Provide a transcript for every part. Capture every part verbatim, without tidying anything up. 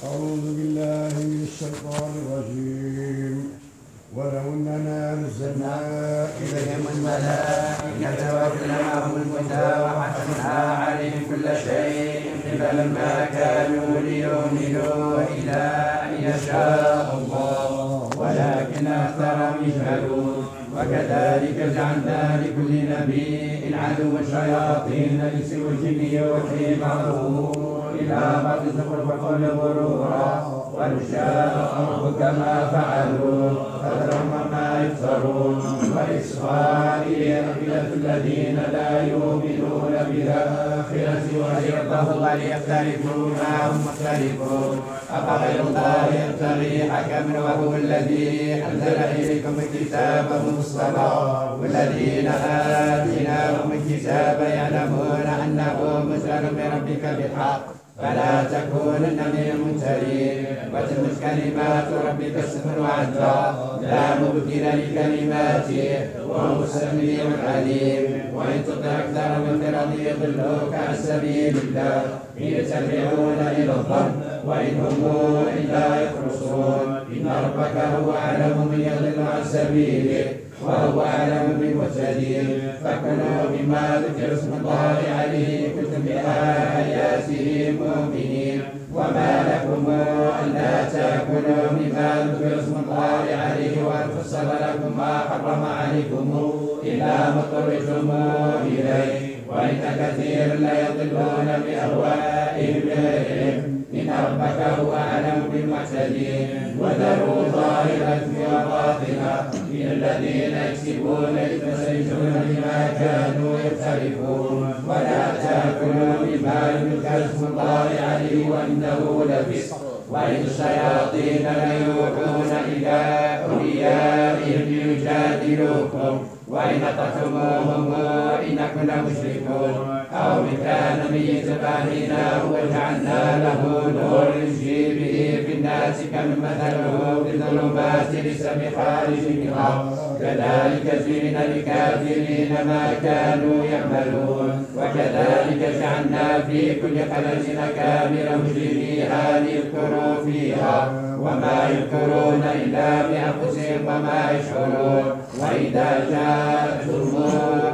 أعوذ بالله من الشيطان الرجيم. ولو أننا نزلنا إليهم الملائكة وكلمهم الموتى وحكمنا عليهم كل شيء فلما كانوا ليؤمنوا إلا أن يشاء الله ولكن أكثرهم يجهلون. وكذلك جعلنا لكل نبي عدوا شياطين الإنس والجن يوحي بعضهم إلى بعض زخرف القول غرورا ولو شاء ربك ما فعلوا فذرهم ما يفترون. وإسرائيل قبلة الذين لا يؤمنون بالآخرة ويرضه وليختلفوا ما هم مختلفون. أفغير الله يبتغي حكما وهو الذي أنزل إليكم الكتاب مفصلا والذين آتيناهم الكتاب يعلمون أنه منزل من ربك بالحق فلا تكونن من الممترين. وتمت كلمات ربك الصبر وعدلا لا مبدل لكلماته وهو السميع العليم. وإن تطع أكثر من الأرض يضلوك عن سبيل الله إن يتبعون إلى الظن وإن هم إلا يخرصون. إن ربك هو أعلم من يضل عن سبيله وهو أعلم بالمهتدين. فكلوا مما ذكر اسم الله عليه كنتم بآياته مؤمنين. وما لكم ألا تأكلوا مما ذكر اسم الله عليه وأن فصل لكم ما حرم عليكم إلا ما اضطررتم إليه. وإن كثير ليضلون بأهوائهم بغير علم إن ربك هو أعلم بالمعتدين. وذروا ظاهرة وباطنة من الذين يكسبون إثم سيجزون بما كانوا يقترفون. ولا تأكلوا مما لم يذكر اسم الله عليه وإنه لفسق. وإن الشياطين ليوحون إلى أوليائهم ليجادلوكم وإن أطعتموهم إنكم لمشركون. أو من كان ميتا فأحييناه وجعلنا له نور يمشي به في الناس كمن مثله في الظلمات ليس بخارج منها كذلك زين للكافرين ما كانوا يعملون. وكذلك جعلنا في كل قرية أكابر مجرميها ليذكروا فيها وما يذكرون إلا بأنفسهم وما يشعرون. وإذا جاءتهم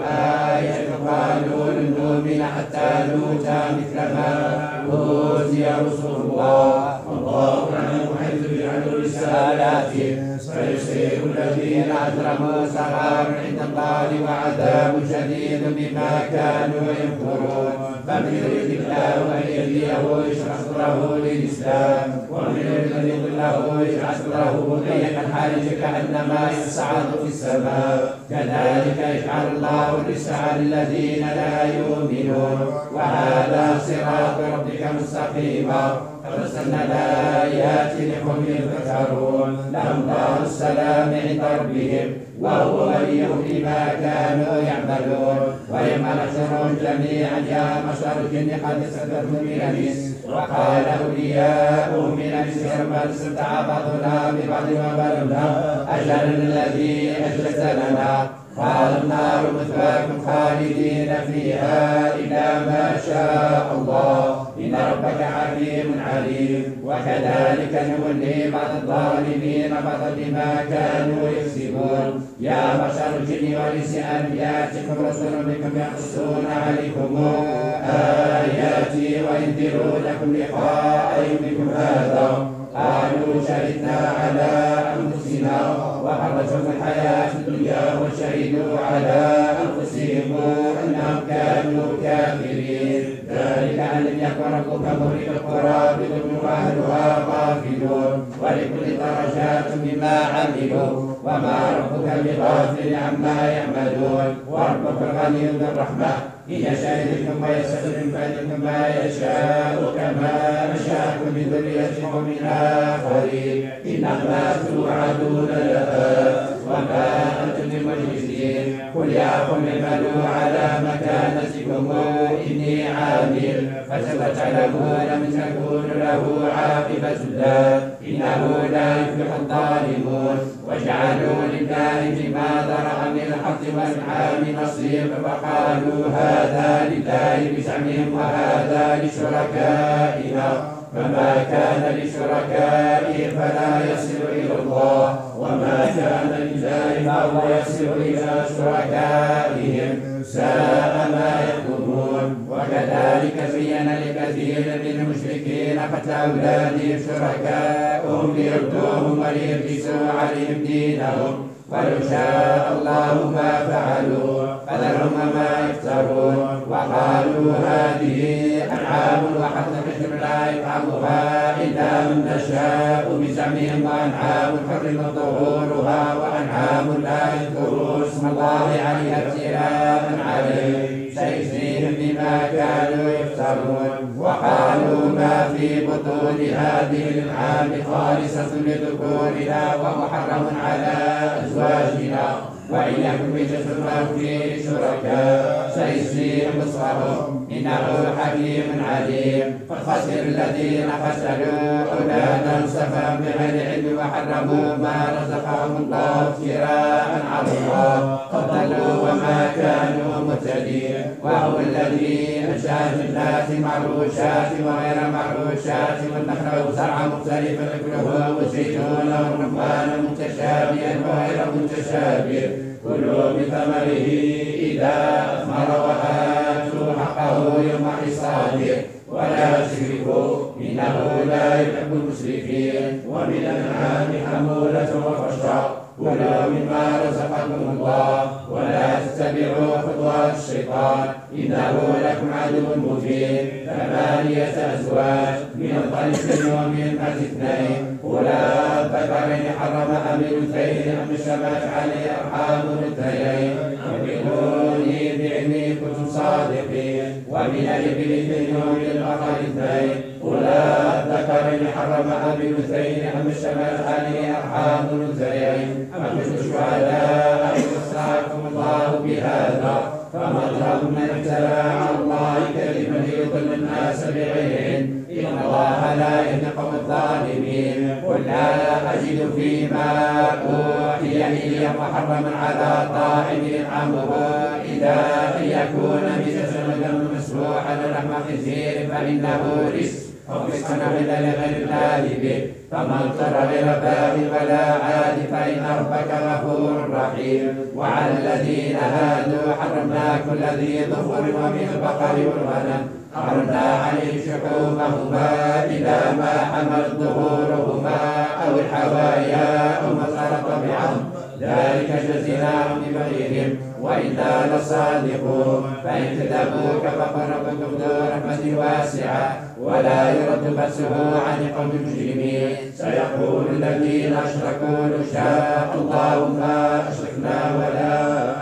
آية قالوا لن نؤمن حتى نؤتى مثل ما أوتي رسل الله والله أعلم حيث يجعل رسالاته فيصيب الذين أجرموا صغار عند الله وعذاب شديد بما كانوا يمكرون. فمن يريد الله أن يهديه يشرح صدره للإسلام ومن يريد أن يضله يجعل صدره ضيقا حرجا كأنما يصعد في السماء كذلك يجعل الله الرجس على الذين لا يؤمنون. وهذا صراط ربك مستقيما فارسلنا الآيات لقوم يذكرون لهم دار السلام عند ربهم وهو وليهم بما كانوا يعملون. ويوم نحشرهم جميعا يا معشر الجن قد استكبرتم من الإنس وقال أولياؤهم من الإنس ربنا استمتع بعضنا ببعض وبلغنا أجلنا الذي أجلت لنا قال النار مثواكم خالدين فيها إلا ما شاء الله إن ربك حكيم عليم. وكذلك نولي بعض الظالمين بعضا بما كانوا يكسبون. يا بشر الجن والإنس أن يأتكم رسل بكم يقصون عليكم آياتي وينذروا لكم لقاء يومكم هذا قالوا شهدنا على أنفسنا وغرتهم الحياة الدنيا وشهدوا على أنفسهم أنهم كانوا كافرين. ذلك أن لم يكن ربك مهلك القرى بظلم وأهلها غافلون ولكل درجات مما عملوا وما ربك بغافل عما يعملون. وربك الغني ذو الرحمة إن يشاء يهدكم ويستخدم بعدكم ما يشاء كما أنشأكم من ذرية قوم آخرين إنما توعدون لآت وما أنتم بمعجزين. قل يا قوم اعملوا على مكانتكم إني عامل فسوف تعلمون من تكون له عاقبة الدار إنه لا يفلح الظالمون. وجعلوا لله فيما ذرأ من الحق والأنعام نصيبا فقالوا هذا لله بزعمهم وهذا لشركائنا فما كان لشركائهم فلا يصل إلى الله، وما كان لله فهو يصل إلى شركائهم، ساء ما يحكمون. وكذلك زين لكثير من المشركين قتل أولادهم شركاؤهم ليردوهم وليلبسوا عليهم دينهم، ولو شاء الله ما فعلوا فذرهم وما يفترون. وقالوا هذه أنعام وحرث حجر لا يطعمها إلا من نشاء بزعمهم، وأنعام حرم ظهورها وأنعام لا يذكرون اسم الله عليها ابتلاء عليه سيجزيهم بما كانوا يفترون. وقالوا ما في بطون هذه الأنعام خالصة لذكورنا ومحرم على أزواجنا، وإن يكن رجس أو فيه شركاء سيجزيهم نصفهم إنه حكيم عليم. قد خسر الذين خسروا أولادهم سفها بغير علم وحرموا ما رزقهم الله افتراء على الله، قد ضلوا وما كانوا مهتدين. وهو الذي أنشأ جنات معروشات وغير معروشات والنخل زرعا مختلفا أكله والزيتون والرمان متشابها وغير متشابه، كلوا من ثمره إذا أثمر وآتوا حقه يوم حصاده ولا تشركوا إنه لا يحب المسرفين. ومن الأنعام حمولة وفرشا كلوا مما رزقكم الله ولا تتبعوا خطوات الشيطان إنه لكم عدو مبين. ثمانية أزواج من الضأن ومن المعز اثنين، قل الذكرين حرم أم الأنثيين أم اشتبهت عليه أرحام الأنثيين، أنبئوني بعلم كنتم صادقين. ومن الإبل اثنين ومن البقر اثنين، قل الذكرين حرم أم الأنثيين أم اشتبهت عليه أرحام الأنثيين، أم كنتم شهداء إذ وصاكم الله بهذا. فمن ظلم من افترى على الله كذبا ليضل الناس بغير علم إن الله لا يهدي القوم الظالمين. قل لا أجد فيما أوحي إلي محرما على طاعم يطعمه إلا أن يكون ميتة ودما مسفوحا ولحم خنزير فإنه رزق أو فسقا أحل لغير الله به، فمن اضطر غير باغ ولا عاد فإن ربك غفور رحيم. وعلى الذين هادوا حرمنا كل ذي ظفر ومن البقر والغنم حرمنا عليهم شحومهما إلى ما حملت ظهورهما أو الحوايا أو ما اختلط بعظم، ذلك جزيناهم ببغيهم وإنا لصادقون. فإن كذبوك فقل ربكم ذو رحمة واسعة ولا يرد بأسه عن قوم المجرمين. سيقول الذين أشركوا لو شاء الله ما أشركنا ولا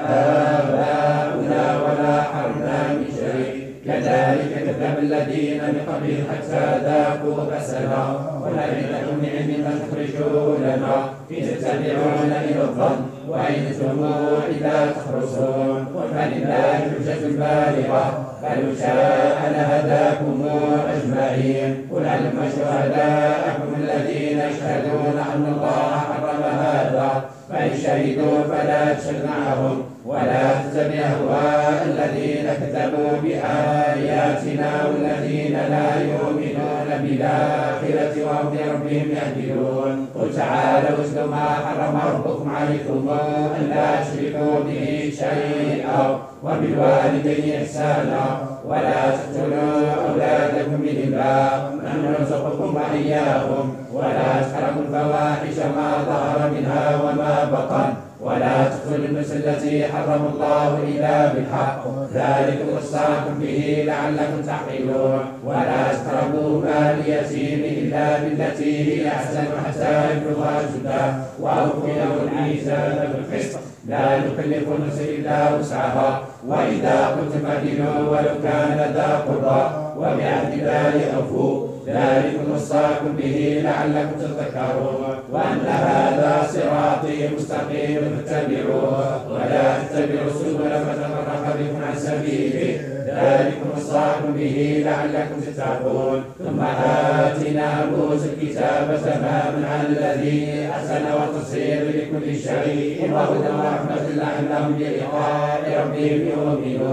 آباؤنا ولا حرمنا من شيء كذلك كذب الذين من قبلهم حتى ذاقوا بأسنا ولئن لكم من علم تخرجوه لنا إن تتبعون إلى الظن وإن أنتم إذا تخرصون. فلله الحجة البالغة فلو شاء لهداكم أجمعين. قل علم شهداءكم الذين يشهدون أن الله حرم هذا فإن شهدوا فلا تشهد معهم ولا تتبع أهواء الذين كذبوا بآياتنا والذين لا يؤمنون بالآخرة وهم بربهم يعدلون. قل تعالوا اتلوا ما حرم ربكم عليكم ألا تشركوا به شيئا وبالوالدين إحسانا ولا تقتلوا أولادكم من إملاق نحن نرزقكم وإياهم ولا تقربوا الفواحش ما ظهر منها وما بطن ولا تقتلوا النفس التي حرم الله إلا بالحق ذلك وصاكم به لعلكم تعقلون. ولا تقربوا مال اليتيم إلا بالتي هي أحسن حتى يبلغ أشده وأوفوا له الميزان بالقسط لا نكلف نفسا إلا وسعها وإذا قلتم فاعدلوا ولو كان ذا قربى وبعهد الله أوفوا ذلكم وصاكم به لعلكم تذكرون. وأن هذا صراطي مستقيم فاتبعوه ولا تتبعوا السبل فتفرق بكم عن سبيله ذلكم وصاكم به لعلكم تتقون. ثم آتينا موسى الكتاب تماما على الذي أحسن وتصير لكل شيء وهدى ورحمة لعلهم بلقاء ربهم يؤمنون.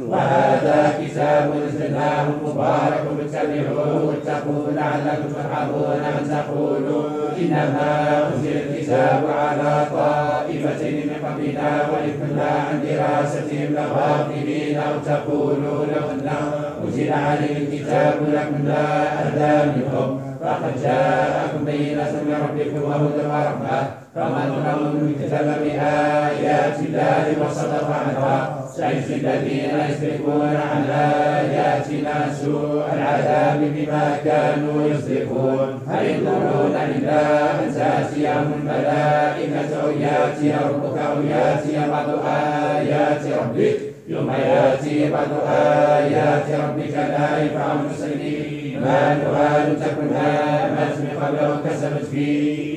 وهذا كتاب أنزلناه مبارك فاتبعوه واتقوا لعلكم ترحمون أن تقولوا إنما أنزل الكتاب على طائفتين من قبلنا وإن كنا عن دراستهم لغافلين أو تقولوا لو أن أنزل عليه الكتاب لكنا أهدى منهم فقد جاءكم بينة من ربكم وهدى ورحمة فمن لم كتب بآيات الله وصدق عنها سيجزي الذين يصدفون عن آياتنا سوء العذاب بما كانوا يصدفون هل ينظرون إلا أن تأتيهم الملائكة أو يأتي ربك أو يأتي بعض آيات ربك يوم يأتي بعض آيات ربك لا ينفع المسلمين إيمانها لم تكن آمنت من قبل أو كسبت في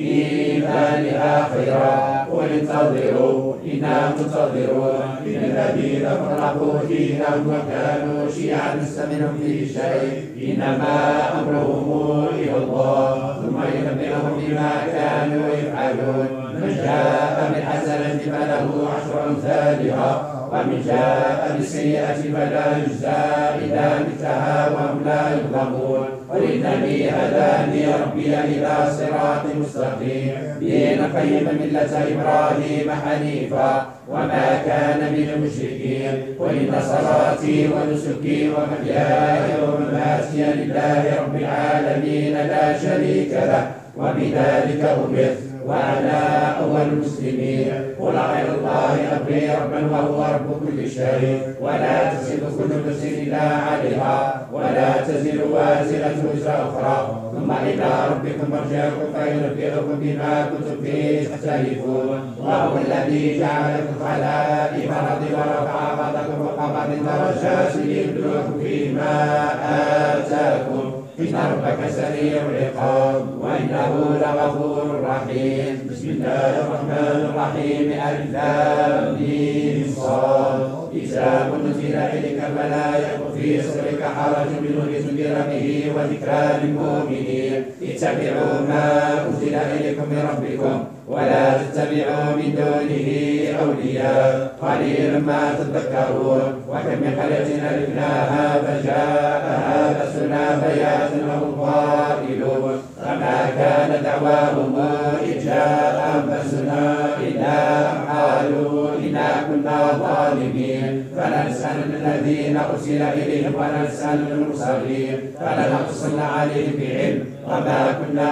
إيمانها خيرا قل انتظروا إنا منتظرون إن الذين فرقوا دينهم وكانوا شيعا لست منهم في شيء إنما أمرهم إلى الله ثم ينبئهم بما كانوا يفعلون من جاء بالحسنة فله عشر أمثالها ومن جاء بالسيئة فلا يجزى إلا مثلها وهم لا يظلمون قل إنني هداني ربي إلى صراط مستقيم دينا قيما ملة إبراهيم حنيفا وما كان من المشركين قل إن صلاتي ونسكي ومحياي ومماتي لله رب العالمين لا شريك له وبذلك أمرت وأنا أول المسلمين قل غير الله أبغي ربا وهو رب كل شيء ولا تزر كل نفس إلا عليها ولا تزر وازرة وزر أخرى ثم إلى ربكم مرجعكم فينبئكم بما كنتم فيه تختلفون وهو الذي جعلكم خلائف الأرض ورفع بعضكم فوق بعض درجات ليبلوكم فيما آتاكم إن ربك سريع العقاب وإنه لغفور رحيم بسم الله الرحمن الرحيم ألف لام ميم صاد كتاب أنزل إليك فلا يكن في صدرك حرج منه لتنذر به وذكرى للمؤمنين اتبعوا ما أنزل إليكم من ربكم ولا تتبعوا من دونه أولياء قليلا ما تذكرون وكم من قرية أهلكناها فجاءها بأسنا بياتا وهم قائلون فما كان دعواهم إذ جاءهم بأسنا إلا أن قالوا إنا كنا ظالمين فلنسألن الذين أرسل إليهم ولنسألن المرسلين فلنقصن عليهم بعلم وما كنا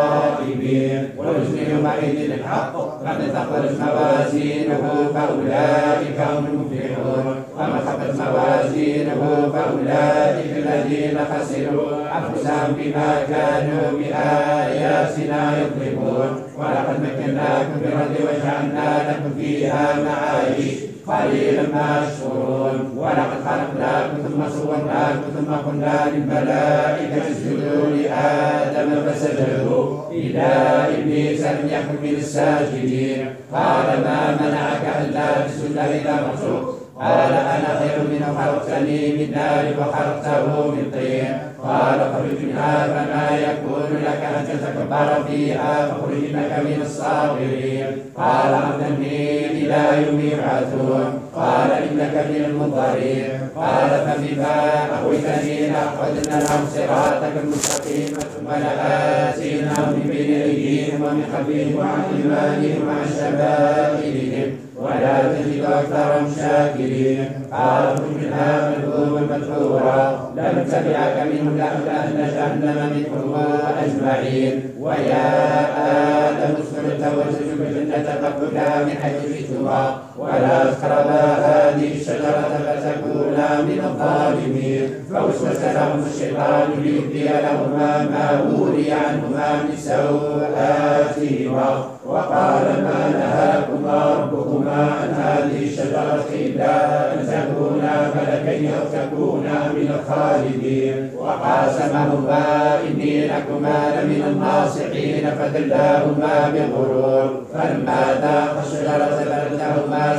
غائبين ونزل يومئذ الحق فمن ثقلت موازينه فأولئك هم المفلحون ومن خفت موازينه فأولئك الذين خسروا أنفسهم بما كانوا بآياتنا يظلمون ولقد مكناكم في الأرض وجعلنا لكم فيها معايش قليلا ما تشكرون ولقد خلقناكم ثم صورناكم ثم قلنا للملائكة اسجدوا لآدم فسجدوا إلا إبليس لم يكن من الساجدين قال ما منعك ألا تسجد إذا مرزقت قال أنا خير منه خلقتني من نار وخلقته من طين قال اخرج منها فما يكون لك أن تتكبر فيها فاخرج إنك من الصاغرين قال أرسلني إلى يوم يبعثون قال إنك من المنظرين قال فبما أغويتني لأقعدن لهم صراطك المستقيم ثم لآتيناهم من بين أيديهم ومن خلفهم وعن أيمانهم وعن شمائلهم ولا تجد أكثرهم شاكرين قال اخرج منها مذءوما مدحورا لن تبعك منهم لأملأن جهنم منكم أجمعين ويا آدم اسكن أنت وزوجك الجنة فكلا من حيث شئتما ولا تقربا هذه الشجرة فتكونا من الظالمين فوسوس لهم الشيطان ليبدي لهما ما وري عنهما من سوآتهما وقال ما نهاكما ربكما عن هذه الشجرة إلا أن تكونا ملكين أو تكونا من الخالدين وقاسمهما إني لكما لمن الناصحين فدلاهما بغرور فلما ذاقا الشجرة بدت لهما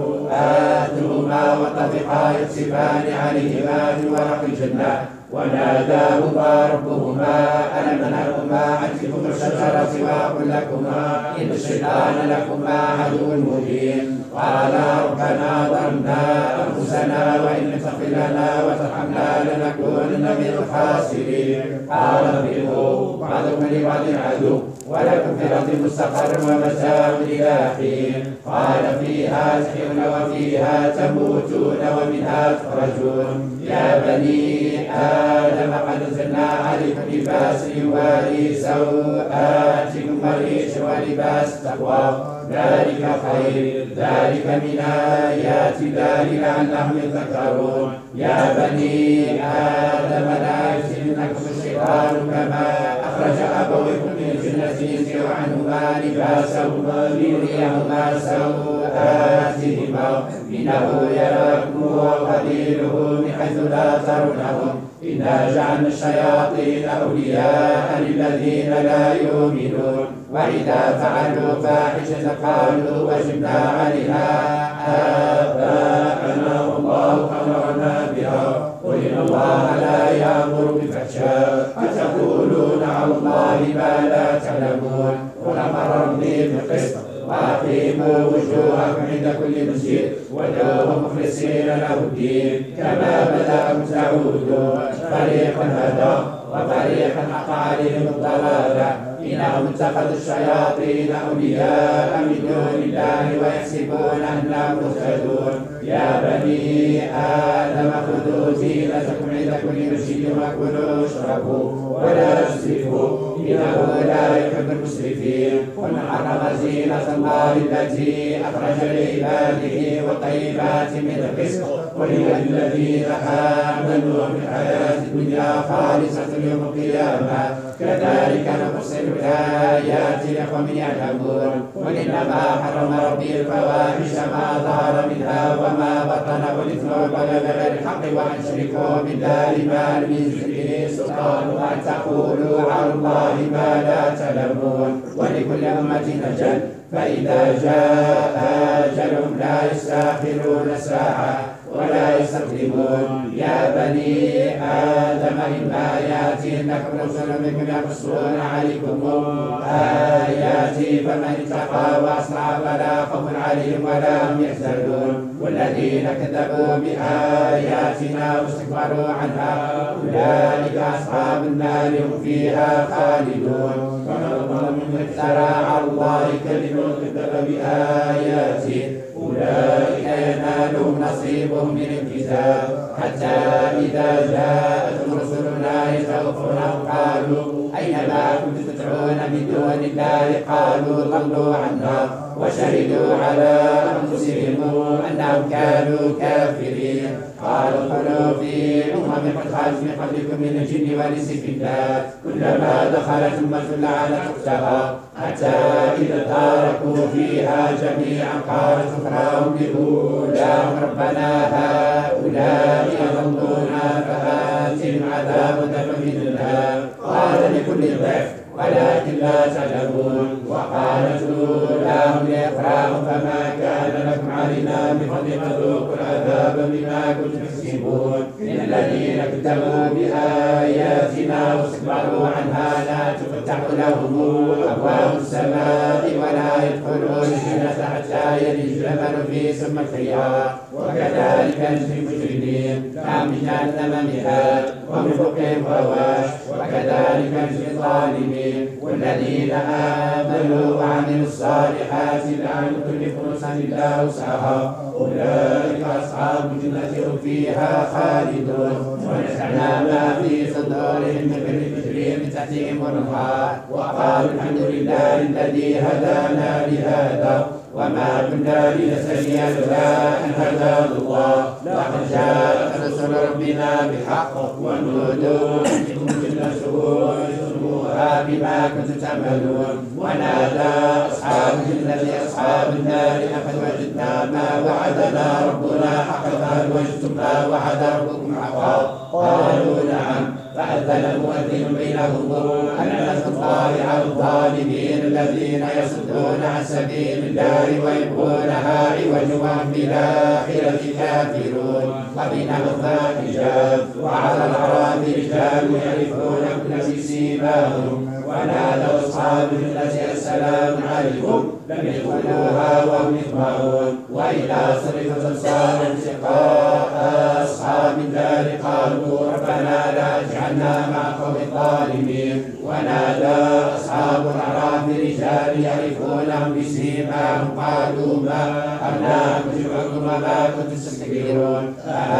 سوآتهما وطفقا يخصفان عليهما من ورق الجنة وناداهما ربهما ألم أنهكما عن تلكما الشجرة وأقل لكما إن الشيطان لكما عدو مبين قال ربنا ظلمنا أنفسنا وإن لم تغفر لنا وترحمنا لنكونن من الخاسرين. قال اهبطوا بعضكم لبعض عدو ولكم في الأرض مستقر ومتاع إلى حين. قال فيها تحيون وفيها تموتون ومنها تخرجون. يا بني آدم قد أنزلنا عليكم لباس يواري سوآتكم وريش ولباس التقوى ذلك خير. ذلك من آيات الله لعلهم يذكرون. يا بني آدم لا يفتننكم الشيطان كما أخرج أبويكم من الجنة ينزع عنهما لباسهما ليريهما سوآتهما إنه يراكم وقبيله من حيث لا ترونهم. إنا جعلنا الشياطين أولياء للذين لا يؤمنون. وإذا فعلوا فاحشة قالوا وجدنا عليها آباءنا والله أمرنا بها. قل إن الله لا يأمر بالفحشاء أتقولون على الله ما لا تعلمون. قل أمر ربي بالقسط وأقيموا وجوهكم عند كل مسجد وادعوه مخلصين له الدين كما بدأكم تعودون. فريقا هدى وفريقا حق عليهم الضلالة إنهم اتخذوا الشياطين أولياء من دون الله ويحسبون أنهم مهتدون. يا بني آدم خذوا زينتكم عند كل مسجد وكلوا واشربوا ولا تسرفوا إنه لا يحب المسرفين. قل حرم زينة الله التي أخرج لعباده والطيبات من الرزق قل للذين آمنوا في الحياة الدنيا خالصة يوم القيامة كذلك نفصل الآيات لقوم يعلمون. قل إنما حرم ربي الفواحش ما ظهر منها وما بطن والإثم والبغي بغير الحق وأن تشركوا بالله ما لم ينزل به سلطان وأن تقولوا على الله ما لا تعلمون. ولكل أمة أجل فإذا جاء أجلهم لا يستأخرون ساعة ولا يستقدمون. يا بني آدم إما يأتينكم رسل منكم يقصون عليكم آياتي فمن اتقى وأصلح فلا خوف عليهم ولا هم يحزنون. والذين كذبوا بآياتنا واستكبروا عنها أولئك أصحاب النار هم فيها خالدون. ومن أظلم ممن افترى على الله كذبا وكذب بآياته أولئك ينالهم نصيبهم من الكتاب حتى إذا جاءتهم رسلنا يتوفونهم قالوا أين ما كنتم تدعون من دون الله قالوا ضلوا عنا وشهدوا على أنفسهم أنهم كانوا كافرين. قالوا ادخلوا في أمم قد خلت من قبلكم من الجن والإنس في النار كلما دخلت أمة لعنت أختها حتى إذا تاركوا فيها جميعا قالت أخراهم لأولاهم ربنا هؤلاء أضلونا فآتهم عذابا ضعفا من النار قال لكل ضعف ولكن لا تعلمون. وقالت أولاهم لأخراهم فما كان لكم علينا من فضل فذوقوا العذاب بما كنتم تكسبون. إن الذين كذبوا بآياتنا واستكبروا عنها لا تفتح لهم أبواب السماء ولا يدخلون الجنة حتى يلج الجمل في سم الخياط وكذلك نجزي المجرمين. كم من جهنم مهاد ومن فوقهم غواش وكذلك نجزي الظالمين. والذين آمنوا وعملوا الصالحات لا نكلف نفسا إلا وسعها أولئك أصحاب الجنة هم فيها خالدون. ونزعنا ما في صدورهم من غل تجري من تحتهم الأنهار وقالوا الحمد لله الذي هدانا لهذا وما كنا لنهتدي لولا أن هدانا الله لقد جاءت رسل ربنا بالحق ونودوا أن تكونوا بما كنتم تعملون. ونادى أصحاب الجنة أصحاب النار لقد وجدنا ما وعدنا ربنا حقا فهل وجدتم ما وعد ربكم حقا قالوا نعم. فأذن المؤذن بينهم أن لعنة الله على الظالمين الذين يصدون عن سبيل الله ويبغونها عوجا وهم بالآخرة كافرون. وبينهم حجاب وعلى الأعراف رجال يعرفون كل بسيماهم ونادوا أصحاب الجنة السلام عليكم لم يدخلوها وهم يطمعون. وإذا صرفت أبصارهم تلقاء أصحاب النار قالوا ربنا لا تجعلنا مع القوم الظالمين. ونادى أصحاب الأعراف رجال يعرفونهم بسيماهم قالوا ما أغناكم جمعكم وما كنتم تستكبرون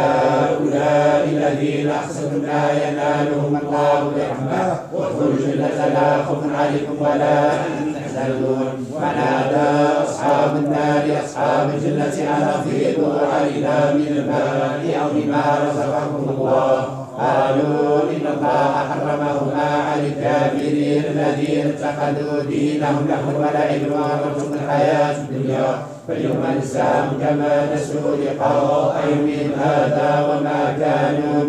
أهؤلاء الذين أقسمتم لا ينالهم الله برحمة وادخلوا الجنة لا خوف عليكم ولا أنتم تحزنون. ونادى أصحاب النار أصحاب الجنة أن أفيضوا علينا من الماء أو مما رزقكم الله. قالوا إن الله حرمهما على الكافرين الذين اتخذوا دينهم لهوا ولعبا وغرتهم الحياة الدنيا فاليوم ننساهم كما نسوا لقاء يومهم هذا وما كانوا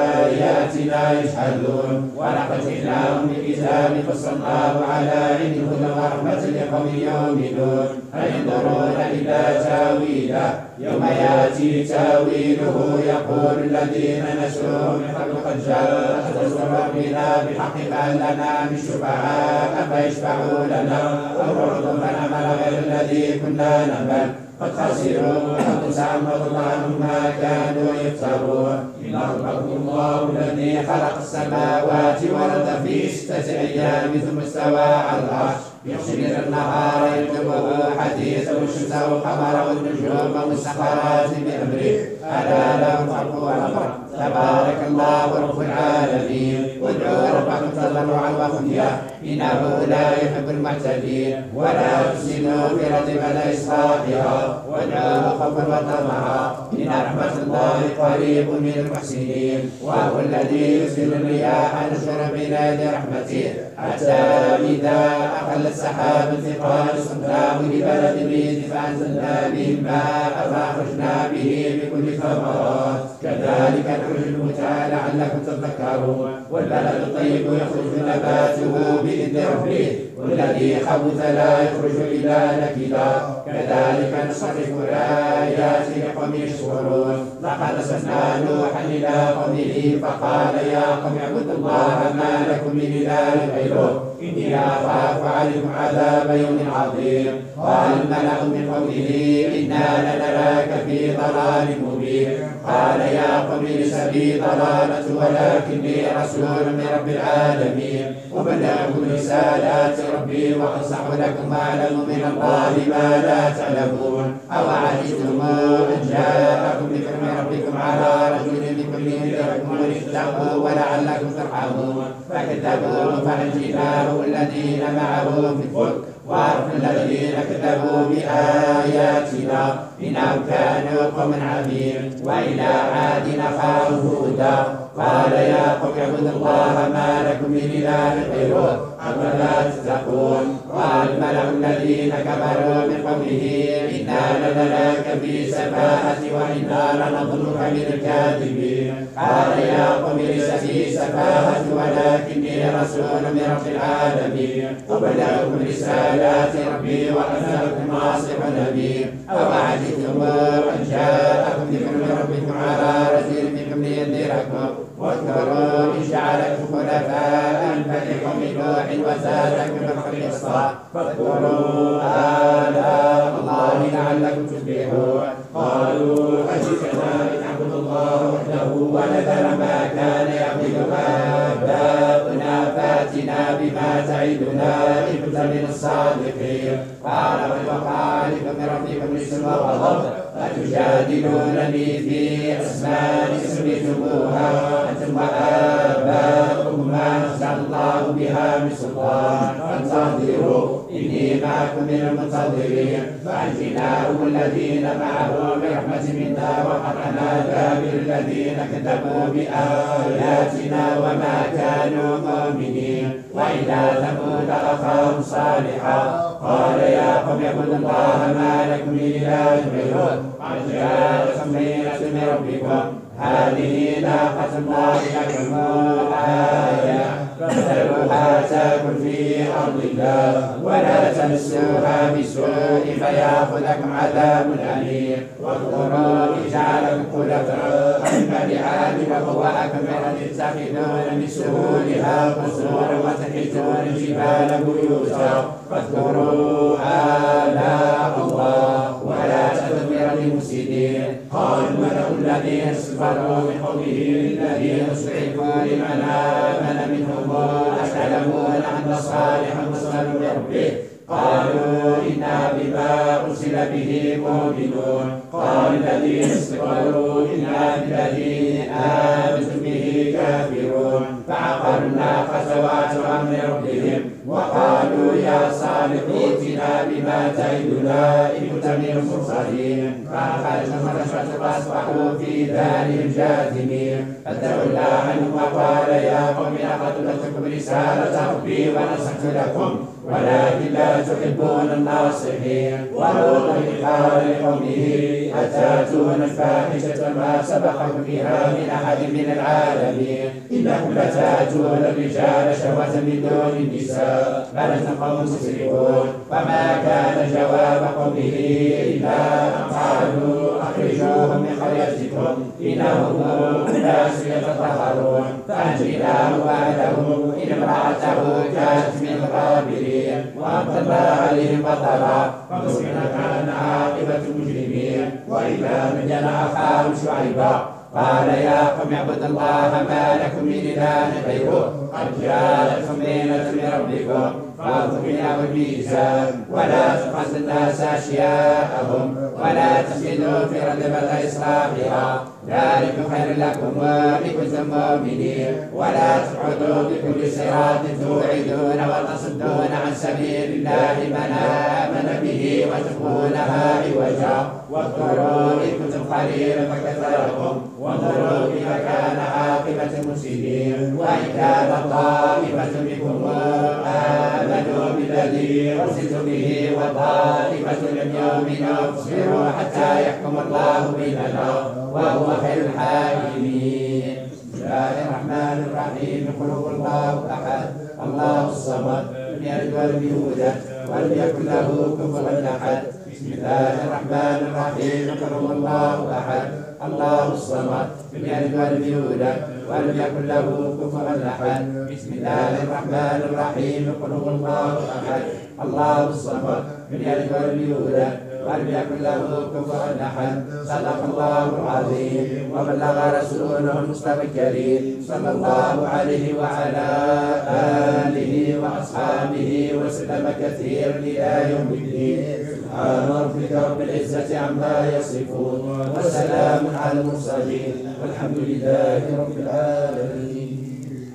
بآياتنا يجحدون. ولقد جئناهم بكتاب فصلناه على علم هدى ورحمة لقوم يؤمنون. هل ينظرون إلا تاويله يوم يأتي تاويله يقول الذين نسوه من قبل قد جاءت رسل ربنا بالحق فهل لنا من شفعاء فيشفعوا لنا أو نرد فنعمل غير الذي كنا نعمل قد خسروا أنفسهم وضل عنهم ما كانوا يفترون. إن ربكم الله الذي خلق السماوات والأرض في ستة أيام ثم استوى على العرش يغشي النهار يطلبه حديثا والشمس والقمر والنجوم مسخرات بأمره ألا له الخلق والأمر تبارك الله رب العالمين. وادعوا ربكم تضرعا وخفيا إنه لا يحب المعتدين. ولا تفسدوا في الأرض بعد إصلاحها وادعوه خوفا وطمعا إن رحمة الله قريب من المحسنين. وهو الذي يرسل الرياح نشرا بين يدي رحمته حتى إذا أقلت سحابا ثقال صدناه لبلد ميت فأنزلنا به الماء فأخرجنا به بكل ثمرات كذلك نخرج الموتى لعلكم تذكرون. والبلد الطيب يخرج نباته بإذن ربه والذي خبث لا يخرج إلا نكدا كذلك نصرف الآيات لقوم يشكرون. لقد أرسلنا نوحا إلى قومه فقال يا قوم اعبدوا الله ما لكم من إله غيره إني أخاف عليكم عذاب يوم عظيم. قال الملأ من قومه إنا لنراك في ضلال مبين. قال يا قوم ليس بي ضلالة ولكني رسول من رب العالمين أبلغكم رسالات ربي وأنصح لكم وأعلم من الله ما لا تعلمون. أوعجبتم أن جاءكم ذكر من ربكم على رجل منكم لينذركم ولتتقوا ولعلكم ترحمون. فكذبوه فنجيناه الذين معه في الفلك وأغرقنا الذين كذبوا بآياتنا إنهم كانوا قوما عمين. وإلى عاد أخاهم هودا قال يا قوم اعبدوا الله ما لكم من إله غيره أفلا تتقون. قال الملأ الذين كفروا من قومه إنا لنراك في سفاهة وإنا لنظنك من الكاذبين. قال يا قوم ليس في سفاهة ولكني رسول من رب العالمين أبلغكم رسالات ربي وأنا لكم ناصح نبي. أوعجبتم أن جاءكم ذكر من ربكم على رجل منكم لينذركم واذكروا إن جعلكم خلفاء من بعد قوم نوح وزادكم في الخلق بسطا فاذكروا آلاء الله لعلكم تفلحون. قالوا أجئتنا لنعبد الله وحده ونذر ما كان يعبد آباؤنا فاتنا بما تعدنا إن كنت من الصادقين. قال قد وقع عليكم من ربكم رجس وغضب أتجادلونني في أسماء سميتموها أنتم وآباؤكم ما نزل الله بها من سلطان فانتظروا إني معكم من المنتظرين. فأنجيناه الذين معه برحمة منا وقطعنا دابر الذين كذبوا بآياتنا وما كانوا مؤمنين. وإلى ثمود أخاهم صالحا قال يا قوم اعبدوا الله ما لكم من إله غيره قد جاءتكم بينة من ربكم هذه ناقة الله لكم آية فاذروها تاكل في أرض الله ولا تمسوها بسوء فيأخذكم عذاب أليم. واذكروا إذ جعلكم خلفاء من بعد عاد وبواء كما تتخذون من سهولها قصورا وتنحتون الجبال بيوتا فاذكروا آلاء الله ولا تدبر للمفسدين. قال الملأ الذين استكبروا من قومه الذين استضعفوا لمن آمن منهم أتعلمون أن صالحا مرسل من ربه قالوا إنا بما أرسل به مؤمنون. قال الذين استكبروا إنا بالذي آمنتم به كافرون فعقروا الناقة وأتوا أمر ربهم وقالوا يا صالح ائتنا بما تعدنا إن كنت من المرسلين. فأخذتهم الرجفة فأصبحوا في دارهم جاثمين فاتقوا الله عنهم وقال يا قوم لقد بلغتكم رسالة ربي ونصحت لكم ولكن لا تحبون الناصحين. ولوطا قال لقومه أتاتون الفاحشة ما سبقكم بها من أحد من العالمين إنكم لتاتون الرجال شهوة من دون النساء بل أنتم قوم مسرفون. فما كان جواب قومه إلا أن قالوا أخرجوهم من قريتكم إنهم أناس يتطهرون. فأنجيناه وأهله إن امرأته كانت من الغابرين وأمطرنا عليهم مطرا فمسكنا كان عاقبة المجرمين. وإذا مدين أخاهم شعيبا قال يا قوم اعبدوا الله ما لكم من إله غيره قد جاءتكم بينة من ربكم فأوفوا بالله والميزان ولا تبخسوا الناس أشياءهم ولا تفسدوا في الأرض بعد إصلاحها ذلكم خير لكم وإن كنتم مؤمنين. ولا تقعدوا بكل صراط توعدون وتصدون عن سبيل الله من آمن به وتبغونها عوجا واذكروا إن كنتم قليلا فكثركم وانظروا كيف كان عاقبة المفسدين. وإن كان طائفة منكم آمنوا بالذي أرسلت به وطائفة لم يؤمنوا فاصبروا حتى يحكم الله بيننا وهو خير الحاكمين. بسم الله الرحمن الرحيم قل هو الله أحد الله الصمد لم يلد ولم يولد ولم يكن له كفوا أحد. بسم الله الرحمن الرحيم قل هو الله أحد الله الصمد لم يلد ولم يولد ولم يكن له كفوا أحد. بسم الله الرحمن الرحيم قل هو الله أحد الله الصمد لم يلد ولم يولد ولم يكن له كفوا أحد. صدق الله العظيم وبلغ رسوله المصطفى الكريم صلى الله عليه وعلى آله وأصحابه وسلم كثيرا إلى يوم الدين. سبحان ربك رب العزة عما يصفون وسلام على المرسلين والحمد لله رب العالمين.